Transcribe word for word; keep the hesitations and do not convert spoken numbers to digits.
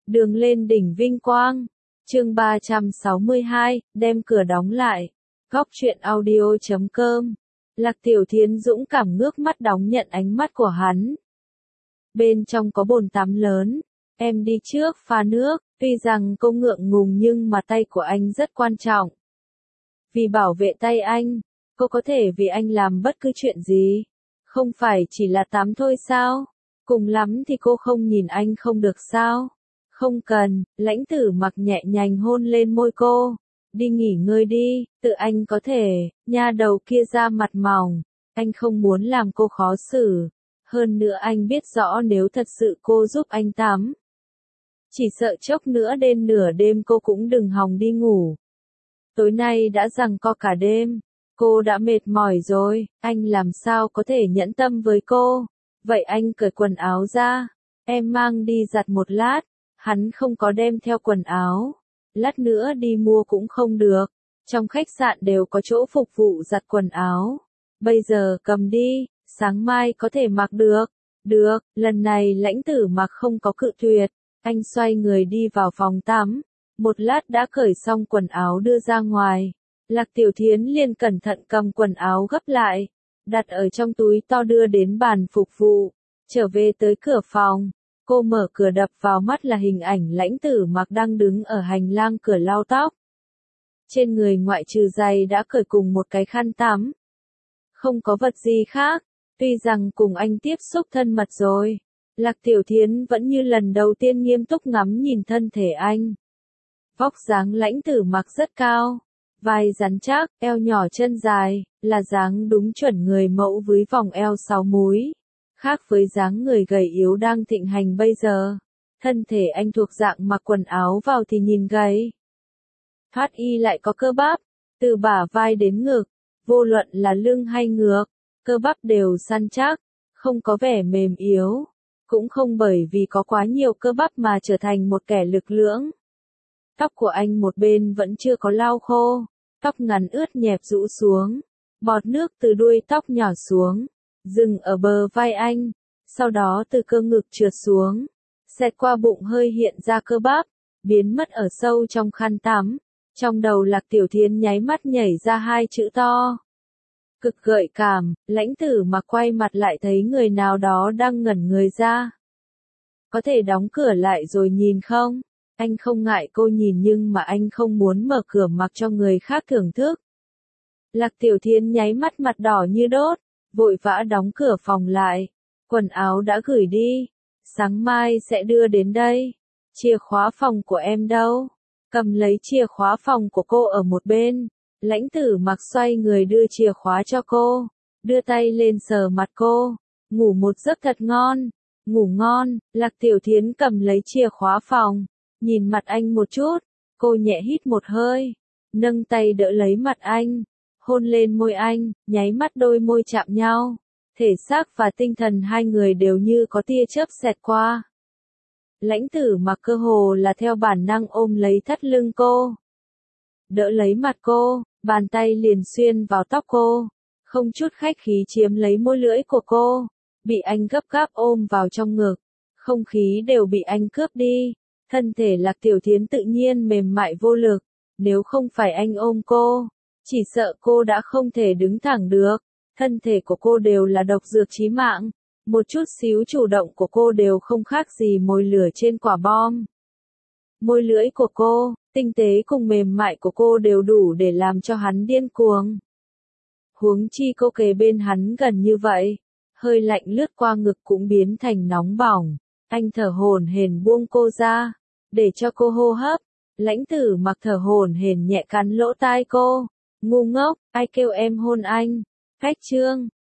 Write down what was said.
Đường lên đỉnh vinh quang. Chương ba trăm sáu mươi hai, đem cửa đóng lại. Góc truyện audio chấm com. Lạc Tiểu Thiến dũng cảm ngước mắt đón nhận ánh mắt của hắn. Bên trong có bồn tắm lớn, em đi trước pha nước, tuy rằng cô ngượng ngùng nhưng mà tay của anh rất quan trọng. Vì bảo vệ tay anh, cô có thể vì anh làm bất cứ chuyện gì. Không phải chỉ là tắm thôi sao? Cùng lắm thì cô không nhìn anh không được sao? Không cần, Lãnh Tử Mặc nhẹ nhàng hôn lên môi cô. Đi nghỉ ngơi đi, tự anh có thể, nha đầu kia ra mặt mỏng. Anh không muốn làm cô khó xử. Hơn nữa anh biết rõ nếu thật sự cô giúp anh tắm. Chỉ sợ chốc nữa đến nửa đêm cô cũng đừng hòng đi ngủ. Tối nay đã giằng co cả đêm. Cô đã mệt mỏi rồi, anh làm sao có thể nhẫn tâm với cô. Vậy anh cởi quần áo ra. Em mang đi giặt một lát. Hắn không có đem theo quần áo. Lát nữa đi mua cũng không được. Trong khách sạn đều có chỗ phục vụ giặt quần áo. Bây giờ cầm đi, sáng mai có thể mặc được. Được, lần này Lãnh Tử Mặc không có cự tuyệt. Anh xoay người đi vào phòng tắm. Một lát đã cởi xong quần áo đưa ra ngoài. Lạc Tiểu Thiến liền cẩn thận cầm quần áo gấp lại. Đặt ở trong túi to đưa đến bàn phục vụ. Trở về tới cửa phòng. Cô mở cửa đập vào mắt là hình ảnh Lãnh Tử Mặc đang đứng ở hành lang cửa lau tóc. Trên người ngoại trừ giày đã cởi cùng một cái khăn tắm. Không có vật gì khác, tuy rằng cùng anh tiếp xúc thân mật rồi. Lạc Tiểu Thiến vẫn như lần đầu tiên nghiêm túc ngắm nhìn thân thể anh. Vóc dáng Lãnh Tử Mặc rất cao, vai rắn chắc, eo nhỏ chân dài, là dáng đúng chuẩn người mẫu với vòng eo sáu múi. Khác với dáng người gầy yếu đang thịnh hành bây giờ, thân thể anh thuộc dạng mặc quần áo vào thì nhìn gầy. Thoát y lại có cơ bắp, từ bả vai đến ngực, vô luận là lưng hay ngược, cơ bắp đều săn chắc, không có vẻ mềm yếu, cũng không bởi vì có quá nhiều cơ bắp mà trở thành một kẻ lực lưỡng. Tóc của anh một bên vẫn chưa có lau khô, tóc ngắn ướt nhẹp rũ xuống, bọt nước từ đuôi tóc nhỏ xuống, dừng ở bờ vai anh, sau đó từ cơ ngực trượt xuống, xẹt qua bụng hơi hiện ra cơ bắp, biến mất ở sâu trong khăn tắm. Trong đầu Lạc Tiểu Thiến nháy mắt nhảy ra hai chữ to. Cực gợi cảm, Lãnh Tử Mặc quay mặt lại thấy người nào đó đang ngẩn người ra. Có thể đóng cửa lại rồi nhìn không? Anh không ngại cô nhìn nhưng mà anh không muốn mở cửa mặc cho người khác thưởng thức. Lạc Tiểu Thiến nháy mắt mặt đỏ như đốt, vội vã đóng cửa phòng lại. Quần áo đã gửi đi, sáng mai sẽ đưa đến đây. Chìa khóa phòng của em đâu? Cầm lấy chìa khóa phòng của cô ở một bên. Lãnh Tử Mặc xoay người đưa chìa khóa cho cô, đưa tay lên sờ mặt cô. Ngủ một giấc thật ngon, ngủ ngon. Lạc Tiểu Thiến cầm lấy chìa khóa phòng, nhìn mặt anh một chút, cô nhẹ hít một hơi, nâng tay đỡ lấy mặt anh, hôn lên môi anh, nháy mắt đôi môi chạm nhau, thể xác và tinh thần hai người đều như có tia chớp xẹt qua. Lãnh Tử Mặc cơ hồ là theo bản năng ôm lấy thắt lưng cô, đỡ lấy mặt cô, bàn tay liền xuyên vào tóc cô, không chút khách khí chiếm lấy môi lưỡi của cô, bị anh gấp gáp ôm vào trong ngực, không khí đều bị anh cướp đi. Thân thể Lạc Tiểu Thiến tự nhiên mềm mại vô lực, nếu không phải anh ôm cô, chỉ sợ cô đã không thể đứng thẳng được. Thân thể của cô đều là độc dược chí mạng, một chút xíu chủ động của cô đều không khác gì mồi lửa trên quả bom. Môi lưỡi của cô, tinh tế cùng mềm mại của cô đều đủ để làm cho hắn điên cuồng. Huống chi cô kề bên hắn gần như vậy, hơi lạnh lướt qua ngực cũng biến thành nóng bỏng. Anh thở hổn hển buông cô ra, để cho cô hô hấp. Lãnh Tử Mặc thở hổn hển nhẹ cắn lỗ tai cô. Ngu ngốc, ai kêu em hôn anh? Cách chương.